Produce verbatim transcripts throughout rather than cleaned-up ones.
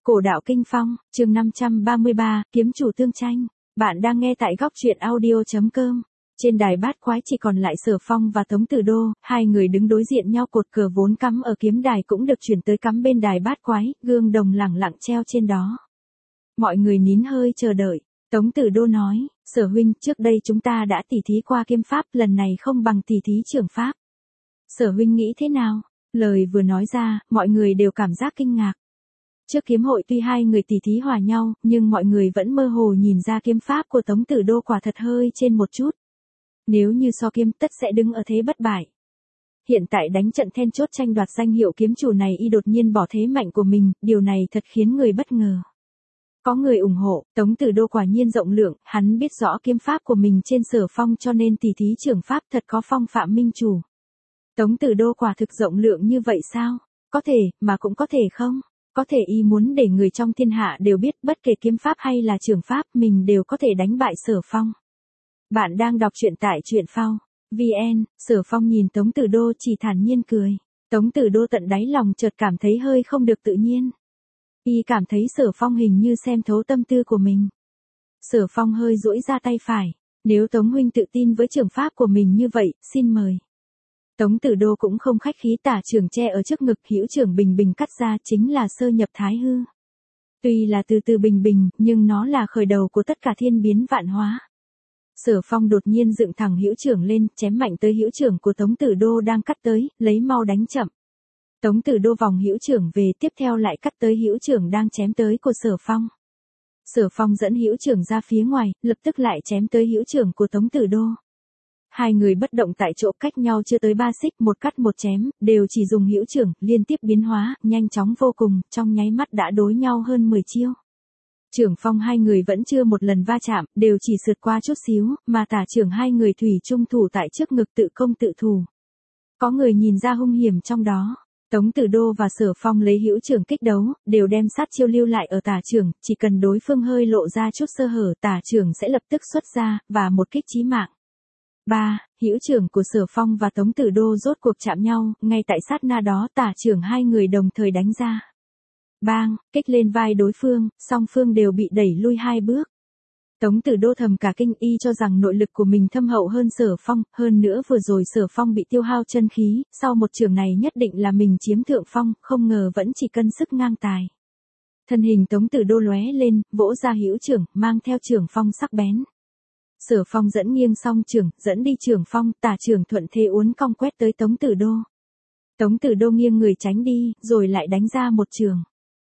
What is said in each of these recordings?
Cổ đạo kinh phong, chương năm trăm ba mươi ba, kiếm chủ tương tranh. Bạn đang nghe tại góc truyện audio chấm com. Trên đài bát quái chỉ còn lại Sở Phong và Tống Tử Đô, hai người đứng đối diện nhau, cột cờ vốn cắm ở kiếm đài cũng được chuyển tới cắm bên đài bát quái, gương đồng lẳng lặng treo trên đó. Mọi người nín hơi chờ đợi. Tống Tử Đô nói, Sở huynh, trước đây chúng ta đã tỉ thí qua kiếm pháp, lần này không bằng tỉ thí trưởng pháp. Sở huynh nghĩ thế nào? Lời vừa nói ra, mọi người đều cảm giác kinh ngạc. Trước kiếm hội tuy hai người tỉ thí hòa nhau, nhưng mọi người vẫn mơ hồ nhìn ra kiếm pháp của Tống Tử Đô quả thật hơi trên một chút. Nếu như so kiếm, tất sẽ đứng ở thế bất bại. Hiện tại đánh trận then chốt tranh đoạt danh hiệu kiếm chủ này, y đột nhiên bỏ thế mạnh của mình, điều này thật khiến người bất ngờ. Có người ủng hộ, Tống Tử Đô quả nhiên rộng lượng, hắn biết rõ kiếm pháp của mình trên Sở Phong cho nên tỉ thí trưởng pháp thật có phong phạm minh chủ. Tống Tử Đô quả thực rộng lượng như vậy sao? Có thể, mà cũng có thể không. Có thể y muốn để người trong thiên hạ đều biết, bất kể kiếm pháp hay là trưởng pháp, mình đều có thể đánh bại Sở Phong. Bạn đang đọc truyện tại truyện phao chấm vn. Sở Phong nhìn Tống Tử Đô chỉ thản nhiên cười. Tống Tử Đô tận đáy lòng chợt cảm thấy hơi không được tự nhiên. Y cảm thấy Sở Phong hình như xem thấu tâm tư của mình. Sở Phong hơi duỗi ra tay phải. Nếu Tống huynh tự tin với trưởng pháp của mình như vậy, xin mời. Tống Tử Đô cũng không khách khí, tả trường che ở trước ngực, hữu trưởng bình bình cắt ra, chính là sơ nhập thái hư. Tuy là từ từ bình bình, nhưng nó là khởi đầu của tất cả thiên biến vạn hóa. Sở Phong đột nhiên dựng thẳng hữu trưởng lên, chém mạnh tới hữu trưởng của Tống Tử Đô đang cắt tới, lấy mau đánh chậm. Tống Tử Đô vòng hữu trưởng về, tiếp theo lại cắt tới hữu trưởng đang chém tới của Sở Phong. Sở Phong dẫn hữu trưởng ra phía ngoài, lập tức lại chém tới hữu trưởng của Tống Tử Đô. Hai người bất động tại chỗ, cách nhau chưa tới ba xích, một cắt một chém, đều chỉ dùng hữu trưởng, liên tiếp biến hóa, nhanh chóng vô cùng, trong nháy mắt đã đối nhau hơn mười chiêu. Trưởng phong hai người vẫn chưa một lần va chạm, đều chỉ sượt qua chút xíu, mà tả trưởng hai người thủy chung thủ tại trước ngực, tự công tự thủ. Có người nhìn ra hung hiểm trong đó. Tống Tử Đô và Sở Phong lấy hữu trưởng kích đấu, đều đem sát chiêu lưu lại ở tả trưởng, chỉ cần đối phương hơi lộ ra chút sơ hở, tả trưởng sẽ lập tức xuất ra, và một kích chí mạng. ba. Hữu trưởng của Sở Phong và Tống Tử Đô rốt cuộc chạm nhau, ngay tại sát na đó tả trưởng hai người đồng thời đánh ra. Bang, kích lên vai đối phương, song phương đều bị đẩy lui hai bước. Tống Tử Đô thầm cả kinh, y cho rằng nội lực của mình thâm hậu hơn Sở Phong, hơn nữa vừa rồi Sở Phong bị tiêu hao chân khí, sau một trường này nhất định là mình chiếm thượng phong, không ngờ vẫn chỉ cân sức ngang tài. Thân hình Tống Tử Đô lóe lên, vỗ ra hữu trưởng, mang theo trưởng phong sắc bén. Sở Phong dẫn nghiêng song trưởng, dẫn đi trưởng phong, tả trưởng thuận thế uốn cong quét tới Tống Tử Đô. Tống Tử Đô nghiêng người tránh đi, rồi lại đánh ra một trường.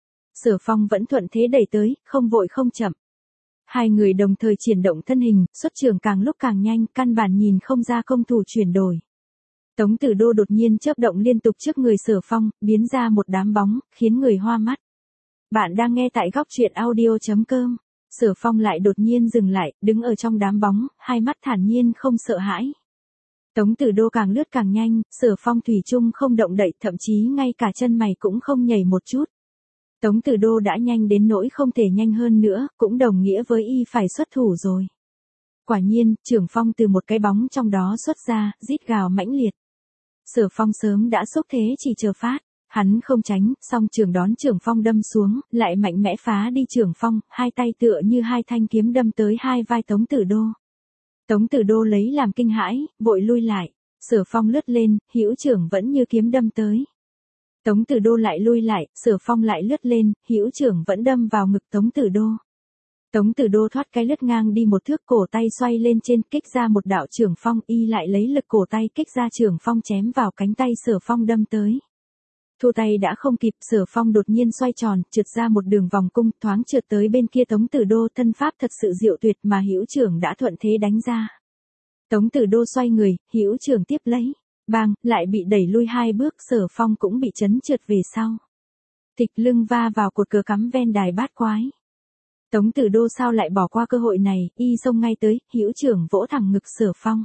Sở Phong vẫn thuận thế đẩy tới, không vội không chậm. Hai người đồng thời chuyển động thân hình, xuất trường càng lúc càng nhanh, căn bản nhìn không ra công thủ chuyển đổi. Tống Tử Đô đột nhiên chớp động liên tục trước người Sở Phong, biến ra một đám bóng, khiến người hoa mắt. Bạn đang nghe tại góc truyện audio chấm com. Sở Phong lại đột nhiên dừng lại, đứng ở trong đám bóng, hai mắt thản nhiên không sợ hãi. Tống Tử Đô càng lướt càng nhanh, Sở Phong thủy chung không động đậy, thậm chí ngay cả chân mày cũng không nhảy một chút. Tống Tử Đô đã nhanh đến nỗi không thể nhanh hơn nữa, cũng đồng nghĩa với y phải xuất thủ rồi. Quả nhiên, trưởng phong từ một cái bóng trong đó xuất ra, rít gào mãnh liệt. Sở Phong sớm đã xúc thế chỉ chờ phát. Hắn không tránh, song trường đón trưởng phong đâm xuống, lại mạnh mẽ phá đi trưởng phong, hai tay tựa như hai thanh kiếm đâm tới hai vai Tống Tử Đô. Tống Tử Đô lấy làm kinh hãi, vội lui lại. Sở Phong lướt lên, hữu trưởng vẫn như kiếm đâm tới. Tống Tử Đô lại lui lại, Sở Phong lại lướt lên, hữu trưởng vẫn đâm vào ngực Tống Tử Đô. Tống Tử Đô thoát cái lướt ngang đi một thước, cổ tay xoay lên trên, kích ra một đạo trưởng phong, y lại lấy lực cổ tay kích ra trưởng phong chém vào cánh tay Sở Phong đâm tới. Thua tay đã không kịp, Sở Phong đột nhiên xoay tròn, trượt ra một đường vòng cung, thoáng trượt tới bên kia Tống Tử Đô, thân pháp thật sự diệu tuyệt mà hữu trưởng đã thuận thế đánh ra. Tống Tử Đô xoay người, hữu trưởng tiếp lấy, bang, lại bị đẩy lui hai bước, Sở Phong cũng bị chấn trượt về sau. Thịch lưng va vào cột cờ cắm ven đài bát quái. Tống Tử Đô sao lại bỏ qua cơ hội này, y xông ngay tới, hữu trưởng vỗ thẳng ngực Sở Phong.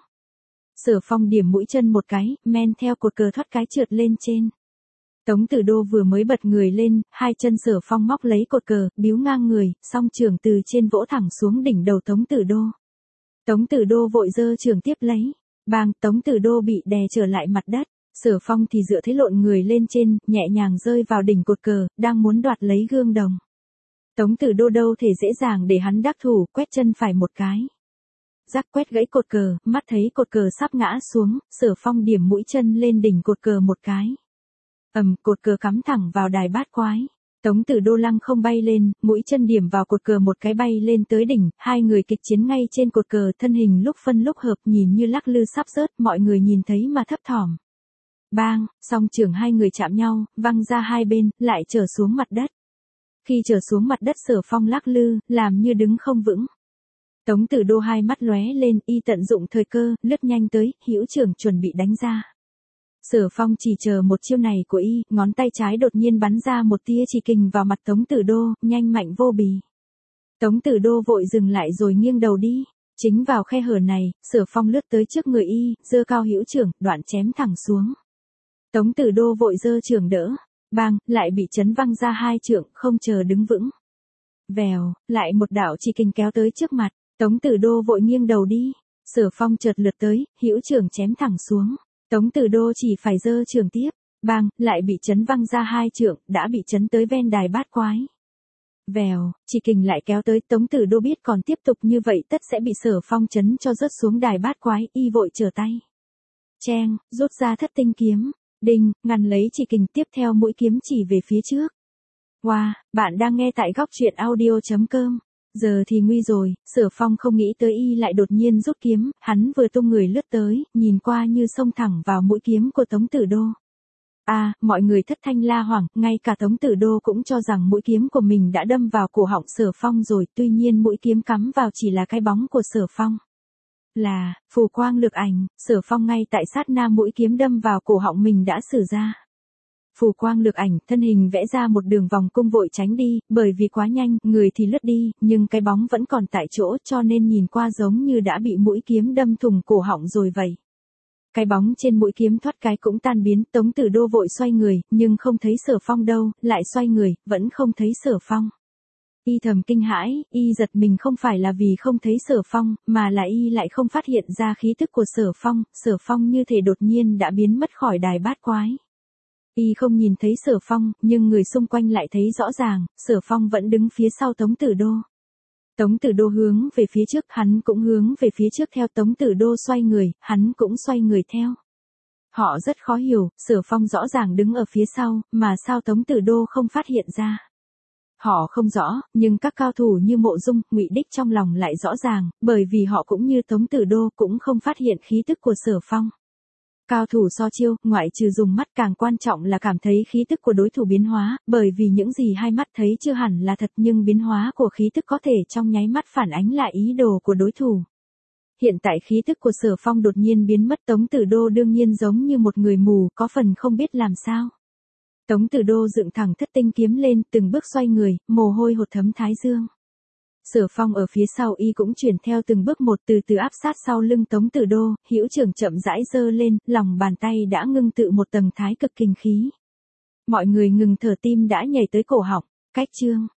Sở Phong điểm mũi chân một cái, men theo cột cờ thoát cái trượt lên trên. Tống Tử Đô vừa mới bật người lên, hai chân Sở Phong móc lấy cột cờ, biếu ngang người, song trường từ trên vỗ thẳng xuống đỉnh đầu Tống Tử Đô. Tống Tử Đô vội giơ trường tiếp lấy, bang, Tống Tử Đô bị đè trở lại mặt đất. Sở Phong thì dựa thế lộn người lên trên, nhẹ nhàng rơi vào đỉnh cột cờ, đang muốn đoạt lấy gương đồng. Tống Tử Đô đâu thể dễ dàng để hắn đắc thủ, quét chân phải một cái. Rắc quét gãy cột cờ, mắt thấy cột cờ sắp ngã xuống, Sở Phong điểm mũi chân lên đỉnh cột cờ một cái. Ầm, cột cờ cắm thẳng vào đài bát quái. Tống Tử Đô lăng không bay lên, mũi chân điểm vào cột cờ một cái bay lên tới đỉnh, hai người kịch chiến ngay trên cột cờ, thân hình lúc phân lúc hợp, nhìn như lắc lư sắp rớt, mọi người nhìn thấy mà thấp thỏm. Bang, song trường hai người chạm nhau, văng ra hai bên, lại trở xuống mặt đất. Khi trở xuống mặt đất Sở Phong lắc lư, làm như đứng không vững. Tống Tử Đô hai mắt lóe lên, y tận dụng thời cơ, lướt nhanh tới, hữu trưởng chuẩn bị đánh ra. Sở Phong chỉ chờ một chiêu này của y, ngón tay trái đột nhiên bắn ra một tia chỉ kình vào mặt Tống Tử Đô, nhanh mạnh vô bì. Tống Tử Đô vội dừng lại rồi nghiêng đầu đi. Chính vào khe hở này, Sở Phong lướt tới trước người y, giơ cao hữu trưởng, đoạn chém thẳng xuống. Tống Tử Đô vội giơ trưởng đỡ, bang, lại bị chấn văng ra hai trượng, không chờ đứng vững. Vèo, lại một đạo chỉ kình kéo tới trước mặt, Tống Tử Đô vội nghiêng đầu đi. Sở Phong chợt lượt tới, hữu trưởng chém thẳng xuống. Tống Tử Đô chỉ phải giơ trường tiếp, bang, lại bị chấn văng ra hai trượng, đã bị chấn tới ven đài bát quái. Vèo, chỉ kình lại kéo tới, Tống Tử Đô biết còn tiếp tục như vậy tất sẽ bị Sở Phong chấn cho rớt xuống đài bát quái, y vội trở tay. Cheng, rút ra thất tinh kiếm, đinh, ngăn lấy chỉ kình, tiếp theo mũi kiếm chỉ về phía trước. Wow, bạn đang nghe tại góc truyện audio.com. Giờ thì nguy rồi, Sở Phong không nghĩ tới y lại đột nhiên rút kiếm, hắn vừa tung người lướt tới, nhìn qua như xông thẳng vào mũi kiếm của Tống Tử Đô. À, mọi người thất thanh la hoảng, ngay cả Tống Tử Đô cũng cho rằng mũi kiếm của mình đã đâm vào cổ họng Sở Phong rồi, tuy nhiên mũi kiếm cắm vào chỉ là cái bóng của Sở Phong. Là, phù quang lực ảnh, Sở Phong ngay tại sát na mũi kiếm đâm vào cổ họng mình đã sử ra. Phù quang lực ảnh, thân hình vẽ ra một đường vòng cung vội tránh đi, bởi vì quá nhanh, người thì lướt đi, nhưng cái bóng vẫn còn tại chỗ cho nên nhìn qua giống như đã bị mũi kiếm đâm thủng cổ họng rồi vậy. Cái bóng trên mũi kiếm thoát cái cũng tan biến, Tống Tử Đô vội xoay người, nhưng không thấy Sở Phong đâu, lại xoay người, vẫn không thấy Sở Phong. Y thầm kinh hãi, y giật mình không phải là vì không thấy Sở Phong, mà là y lại không phát hiện ra khí tức của Sở Phong, Sở Phong như thể đột nhiên đã biến mất khỏi đài bát quái. Y không nhìn thấy Sở Phong, nhưng người xung quanh lại thấy rõ ràng, Sở Phong vẫn đứng phía sau Tống Tử Đô. Tống Tử Đô hướng về phía trước, hắn cũng hướng về phía trước theo Tống Tử Đô xoay người, hắn cũng xoay người theo. Họ rất khó hiểu, Sở Phong rõ ràng đứng ở phía sau, mà sao Tống Tử Đô không phát hiện ra. Họ không rõ, nhưng các cao thủ như Mộ Dung, Ngụy Đích trong lòng lại rõ ràng, bởi vì họ cũng như Tống Tử Đô cũng không phát hiện khí tức của Sở Phong. Cao thủ so chiêu, ngoại trừ dùng mắt càng quan trọng là cảm thấy khí tức của đối thủ biến hóa, bởi vì những gì hai mắt thấy chưa hẳn là thật nhưng biến hóa của khí tức có thể trong nháy mắt phản ánh lại ý đồ của đối thủ. Hiện tại khí tức của Sở Phong đột nhiên biến mất, Tống Tử Đô đương nhiên giống như một người mù, có phần không biết làm sao. Tống Tử Đô dựng thẳng thất tinh kiếm lên, từng bước xoay người, mồ hôi hột thấm thái dương. Sở Phong ở phía sau y cũng chuyển theo từng bước một, từ từ áp sát sau lưng Tống Tử Đô, hữu trưởng chậm rãi giơ lên, lòng bàn tay đã ngưng tụ một tầng thái cực kình khí. Mọi người ngừng thở, tim đã nhảy tới cổ họng. Cách chương